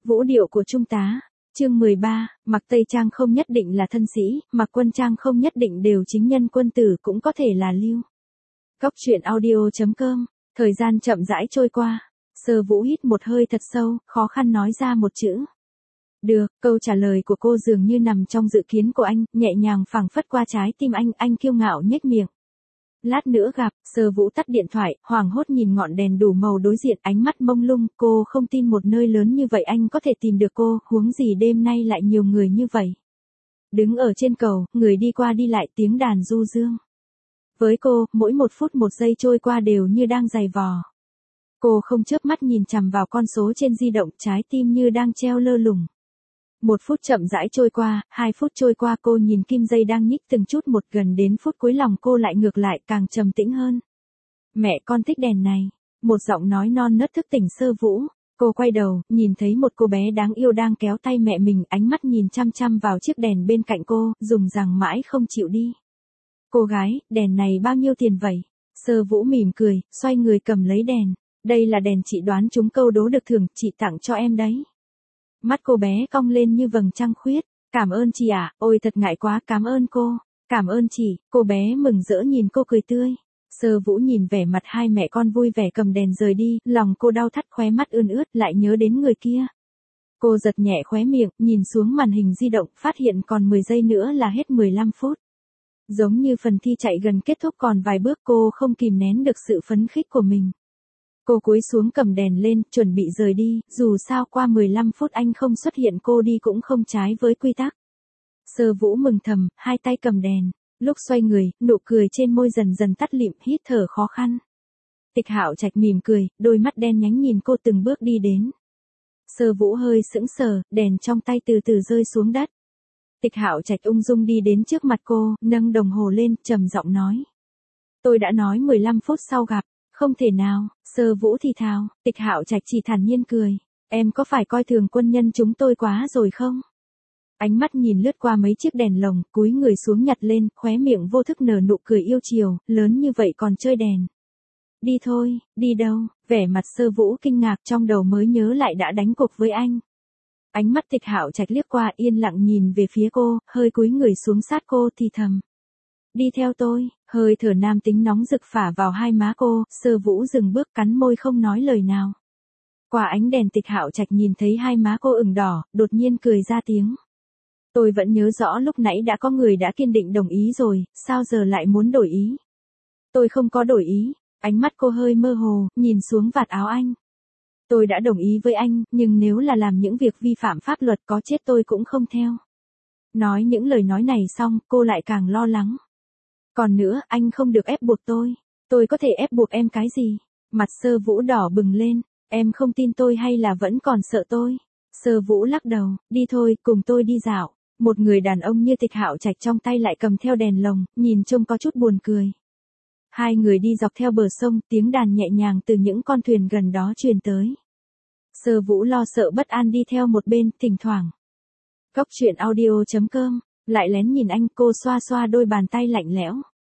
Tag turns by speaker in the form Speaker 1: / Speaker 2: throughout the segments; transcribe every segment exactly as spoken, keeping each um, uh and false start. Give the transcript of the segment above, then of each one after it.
Speaker 1: Vũ điệu của trung tá. Chương mười ba, mặc tây trang không nhất định là thân sĩ, mặc quân trang không nhất định đều chính nhân quân tử, cũng có thể là lưu. Góc truyện audio chấm com. Thời gian chậm rãi trôi qua. Sơ Vũ hít một hơi thật sâu, khó khăn nói ra một chữ. Được, câu trả lời của cô dường như nằm trong dự kiến của anh, nhẹ nhàng phảng phất qua trái tim anh, anh kiêu ngạo nhếch miệng. Lát nữa gặp. Sơ Vũ tắt điện thoại, hoảng hốt nhìn ngọn đèn đủ màu đối diện, ánh mắt mông lung, cô không tin một nơi lớn như vậy anh có thể tìm được cô, huống gì đêm nay lại nhiều người như vậy. Đứng ở trên cầu, người đi qua đi lại, tiếng đàn du dương. Với cô, mỗi một phút một giây trôi qua đều như đang giày vò. Cô không chớp mắt nhìn chằm vào con số trên di động, trái tim như đang treo lơ lửng. Một phút chậm rãi trôi qua, hai phút trôi qua, cô nhìn kim dây đang nhích từng chút một, gần đến phút cuối lòng cô lại ngược lại, càng trầm tĩnh hơn. Mẹ con thích đèn này. Một giọng nói non nớt thức tỉnh Sơ Vũ. Cô quay đầu, nhìn thấy một cô bé đáng yêu đang kéo tay mẹ mình, ánh mắt nhìn chăm chăm vào chiếc đèn bên cạnh cô, dùng rằng mãi không chịu đi. Cô gái, đèn này bao nhiêu tiền vậy? Sơ Vũ mỉm cười, xoay người cầm lấy đèn. Đây là đèn chị đoán trúng câu đố được thưởng, chị tặng cho em đấy. Mắt cô bé cong lên như vầng trăng khuyết. Cảm ơn chị ạ, à, ôi thật ngại quá, cảm ơn cô. Cảm ơn chị, cô bé mừng rỡ nhìn cô cười tươi. Sơ Vũ nhìn vẻ mặt hai mẹ con vui vẻ cầm đèn rời đi, lòng cô đau thắt, khóe mắt ươn ướt, lại nhớ đến người kia. Cô giật nhẹ khóe miệng, nhìn xuống màn hình di động, phát hiện còn mười giây nữa là hết mười lăm phút. Giống như phần thi chạy gần kết thúc còn vài bước, cô không kìm nén được sự phấn khích của mình. Cô cúi xuống cầm đèn lên, chuẩn bị rời đi, dù sao qua mười lăm phút anh không xuất hiện cô đi cũng không trái với quy tắc. Sơ Vũ mừng thầm, hai tay cầm đèn, lúc xoay người, nụ cười trên môi dần dần tắt lịm, hít thở khó khăn. Tịch Hạo Trạch mỉm cười, đôi mắt đen nhánh nhìn cô từng bước đi đến. Sơ Vũ hơi sững sờ, đèn trong tay từ từ rơi xuống đất. Tịch Hạo Trạch ung dung đi đến trước mặt cô, nâng đồng hồ lên, trầm giọng nói. Tôi đã nói mười lăm phút sau gặp. Không thể nào. Sơ Vũ thì thào. Tịch Hạo Trạch chỉ thản nhiên cười. Em có phải coi thường quân nhân chúng tôi quá rồi không? Ánh mắt nhìn lướt qua mấy chiếc đèn lồng, cúi người xuống nhặt lên, khóe miệng vô thức nở nụ cười yêu chiều, lớn như vậy còn chơi đèn. Đi thôi. Đi đâu? Vẻ mặt Sơ Vũ kinh ngạc, trong đầu mới nhớ lại đã đánh cuộc với anh. Ánh mắt Tịch Hạo Trạch liếc qua, yên lặng nhìn về phía cô, hơi cúi người xuống sát cô thì thầm. Đi theo tôi. Hơi thở nam tính nóng rực phả vào hai má cô, Sơ Vũ dừng bước, cắn môi không nói lời nào. Qua ánh đèn, Tịch Hạo Trạch nhìn thấy hai má cô ửng đỏ, đột nhiên cười ra tiếng. Tôi vẫn nhớ rõ lúc nãy đã có người đã kiên định đồng ý rồi, sao giờ lại muốn đổi ý? Tôi không có đổi ý. Ánh mắt cô hơi mơ hồ, nhìn xuống vạt áo anh. Tôi đã đồng ý với anh, nhưng nếu là làm những việc vi phạm pháp luật có chết tôi cũng không theo. Nói những lời nói này xong, cô lại càng lo lắng. Còn nữa, anh không được ép buộc tôi. Tôi có thể ép buộc em cái gì? Mặt Sơ Vũ đỏ bừng lên. Em không tin tôi hay là vẫn còn sợ tôi? Sơ Vũ lắc đầu. Đi thôi, cùng tôi đi dạo. Một người đàn ông như Tịch Hạo Trạch trong tay lại cầm theo đèn lồng, nhìn trông có chút buồn cười. Hai người đi dọc theo bờ sông, tiếng đàn nhẹ nhàng từ những con thuyền gần đó truyền tới. Sơ Vũ lo sợ bất an đi theo một bên, thỉnh thoảng. Góc truyện audio chấm com. Lại lén nhìn anh, cô xoa xoa đôi bàn tay lạnh lẽo.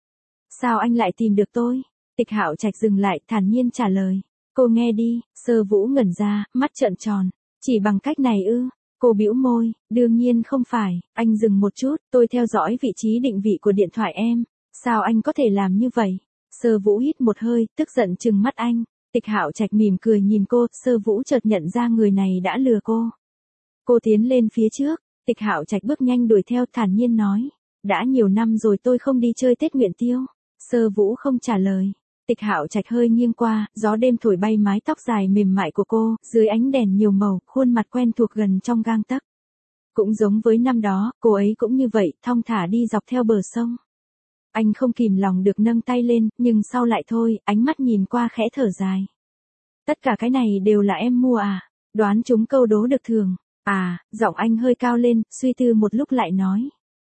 Speaker 1: Sao anh lại tìm được tôi? Tịch Hạo Trạch dừng lại, thản nhiên trả lời. Cô nghe đi. Sơ Vũ ngẩn ra, mắt trợn tròn. Chỉ bằng cách này ư? Cô bĩu môi. Đương nhiên không phải. Anh dừng một chút, tôi theo dõi vị trí định vị của điện thoại em. Sao anh có thể làm như vậy? Sơ Vũ hít một hơi, tức giận trừng mắt anh. Tịch Hạo Trạch mỉm cười nhìn cô, Sơ Vũ chợt nhận ra người này đã lừa cô. Cô tiến lên phía trước. Tịch Hạo Trạch bước nhanh đuổi theo, thản nhiên nói. Đã nhiều năm rồi tôi không đi chơi Tết Nguyện Tiêu. Sơ Vũ không trả lời. Tịch Hạo Trạch hơi nghiêng qua, gió đêm thổi bay mái tóc dài mềm mại của cô, dưới ánh đèn nhiều màu, khuôn mặt quen thuộc gần trong gang tấc. Cũng giống với năm đó, cô ấy cũng như vậy, thong thả đi dọc theo bờ sông. Anh không kìm lòng được nâng tay lên, nhưng sau lại thôi, ánh mắt nhìn qua khẽ thở dài. Tất cả cái này đều là em mua à? Đoán trúng câu đố được thưởng. À, giọng anh hơi cao lên, suy tư một lúc lại nói.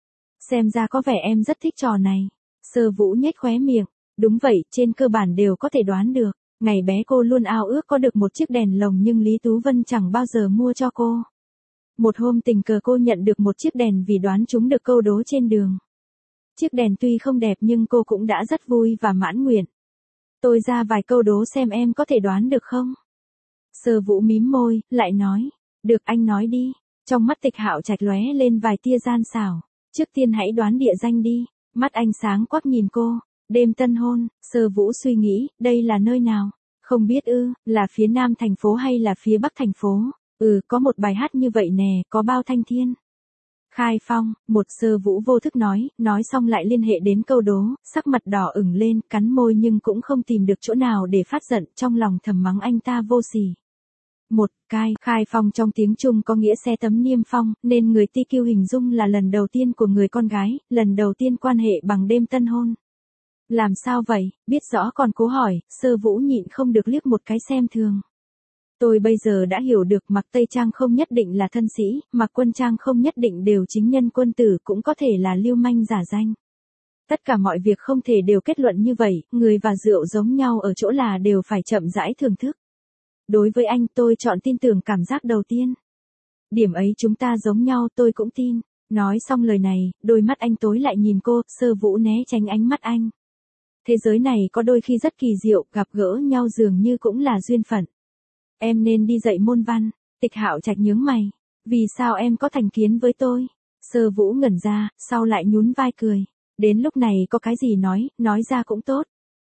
Speaker 1: Xem ra có vẻ em rất thích trò này. Sơ Vũ nhếch khóe miệng. Đúng vậy, trên cơ bản đều có thể đoán được. Ngày bé cô luôn ao ước có được một chiếc đèn lồng nhưng Lý Tú Vân chẳng bao giờ mua cho cô. Một hôm tình cờ cô nhận được một chiếc đèn vì đoán trúng được câu đố trên đường. Chiếc đèn tuy không đẹp nhưng cô cũng đã rất vui và mãn nguyện. Tôi ra vài câu đố xem em có thể đoán được không? Sơ Vũ mím môi, lại nói. Được, anh nói đi. Trong mắt Tịch Hạo Trạch lóe lên vài tia gian xảo. Trước tiên hãy đoán địa danh đi. Mắt anh sáng quắc nhìn cô. Đêm tân hôn. Sơ Vũ suy nghĩ, đây là nơi nào? Không biết ư, là phía nam thành phố hay là phía bắc thành phố? Ừ, có một bài hát như vậy nè, có bao thanh thiên. Khai Phong, một Sơ Vũ vô thức nói, nói xong lại liên hệ đến câu đố, sắc mặt đỏ ửng lên, cắn môi nhưng cũng không tìm được chỗ nào để phát giận, trong lòng thầm mắng anh ta vô sỉ. Một, cai, Khai Phong trong tiếng Trung có nghĩa xe tấm niêm phong, nên người ti kiu hình dung là lần đầu tiên của người con gái, lần đầu tiên quan hệ bằng đêm tân hôn. Làm sao vậy, biết rõ còn cố hỏi, Sơ Vũ nhịn không được liếc một cái xem thường. Tôi bây giờ đã hiểu được mặc tây trang không nhất định là thân sĩ, mặc quân trang không nhất định đều chính nhân quân tử, cũng có thể là lưu manh giả danh. Tất cả mọi việc không thể đều kết luận như vậy, người và rượu giống nhau ở chỗ là đều phải chậm rãi thưởng thức. Đối với anh, tôi chọn tin tưởng cảm giác đầu tiên. Điểm ấy chúng ta giống nhau, tôi cũng tin. Nói xong lời này, đôi mắt anh tối lại nhìn cô, Sơ Vũ né tránh ánh mắt anh. Thế giới này có đôi khi rất kỳ diệu, gặp gỡ nhau dường như cũng là duyên phận. Em nên đi dạy môn văn. Tịch Hạo Trạch nhướng mày. Vì sao em có thành kiến với tôi? Sơ Vũ ngẩn ra, sau lại nhún vai cười. Đến lúc này có cái gì nói, nói ra cũng tốt.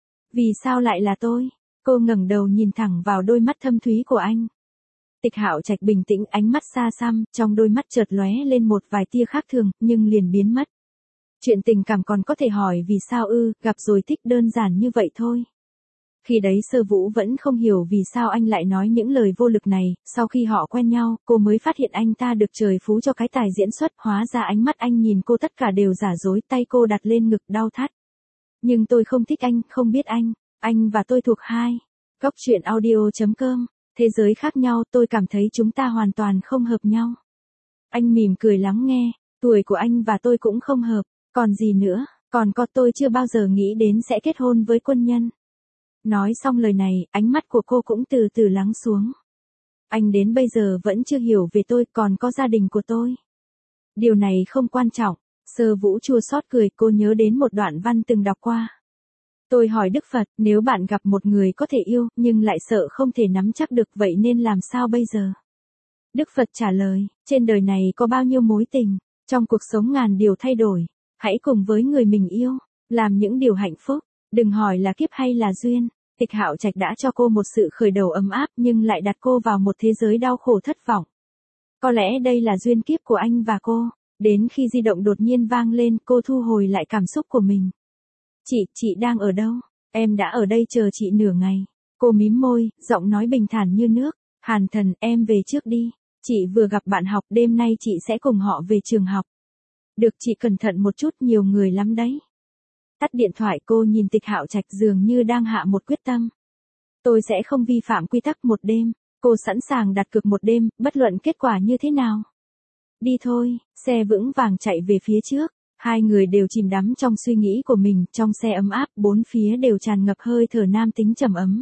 Speaker 1: Vì sao lại là tôi? Cô ngẩng đầu nhìn thẳng vào đôi mắt thâm thúy của anh. Tịch Hạo Trạch bình tĩnh, ánh mắt xa xăm, trong đôi mắt chợt lóe lên một vài tia khác thường, nhưng liền biến mất. Chuyện tình cảm còn có thể hỏi vì sao ư, gặp rồi thích đơn giản như vậy thôi. Khi đấy Sơ Vũ vẫn không hiểu vì sao anh lại nói những lời vô lực này, sau khi họ quen nhau, cô mới phát hiện anh ta được trời phú cho cái tài diễn xuất, hóa ra ánh mắt anh nhìn cô tất cả đều giả dối, tay cô đặt lên ngực đau thắt. Nhưng tôi không thích anh, không biết anh, anh và tôi thuộc hai. Góc truyện audio chấm com, thế giới khác nhau, tôi cảm thấy chúng ta hoàn toàn không hợp nhau. Anh mỉm cười lắng nghe, tuổi của anh và tôi cũng không hợp, còn gì nữa, còn có tôi chưa bao giờ nghĩ đến sẽ kết hôn với quân nhân. Nói xong lời này, ánh mắt của cô cũng từ từ lắng xuống. Anh đến bây giờ vẫn chưa hiểu về tôi, còn có gia đình của tôi. Điều này không quan trọng. Sơ Vũ chua xót cười, cô nhớ đến một đoạn văn từng đọc qua. Tôi hỏi Đức Phật, nếu bạn gặp một người có thể yêu, nhưng lại sợ không thể nắm chắc được, vậy nên làm sao bây giờ? Đức Phật trả lời, trên đời này có bao nhiêu mối tình, trong cuộc sống ngàn điều thay đổi. Hãy cùng với người mình yêu, làm những điều hạnh phúc, đừng hỏi là kiếp hay là duyên. Tịch Hạo Trạch đã cho cô một sự khởi đầu ấm áp nhưng lại đặt cô vào một thế giới đau khổ thất vọng. Có lẽ đây là duyên kiếp của anh và cô. Đến khi di động đột nhiên vang lên, cô thu hồi lại cảm xúc của mình. Chị, chị đang ở đâu? Em đã ở đây chờ chị nửa ngày. Cô mím môi, giọng nói bình thản như nước. Hàn Thần, em về trước đi. Chị vừa gặp bạn học, đêm nay chị sẽ cùng họ về trường học. Được, chị cẩn thận một chút, nhiều người lắm đấy. Tắt điện thoại, cô nhìn Tịch Hạo Trạch dường như đang hạ một quyết tâm. Tôi sẽ không vi phạm quy tắc một đêm. Cô sẵn sàng đặt cược một đêm, bất luận kết quả như thế nào. Đi thôi, xe vững vàng chạy về phía trước. Hai người đều chìm đắm trong suy nghĩ của mình, trong xe ấm áp, bốn phía đều tràn ngập hơi thở nam tính trầm ấm.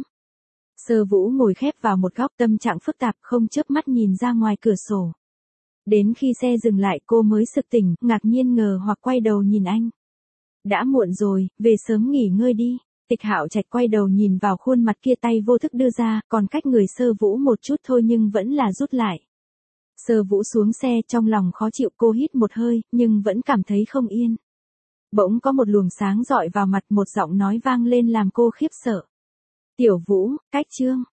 Speaker 1: Sơ Vũ ngồi khép vào một góc, tâm trạng phức tạp, không chớp mắt nhìn ra ngoài cửa sổ. Đến khi xe dừng lại, cô mới sực tỉnh, ngạc nhiên ngờ hoặc quay đầu nhìn anh. Đã muộn rồi, về sớm nghỉ ngơi đi. Tịch Hạo Trạch quay đầu nhìn vào khuôn mặt kia, tay vô thức đưa ra, còn cách người Sơ Vũ một chút thôi nhưng vẫn là rút lại. Sơ Vũ xuống xe, trong lòng khó chịu, cô hít một hơi, nhưng vẫn cảm thấy không yên. Bỗng có một luồng sáng rọi vào mặt, một giọng nói vang lên làm cô khiếp sợ. Tiểu Vũ, cách chương.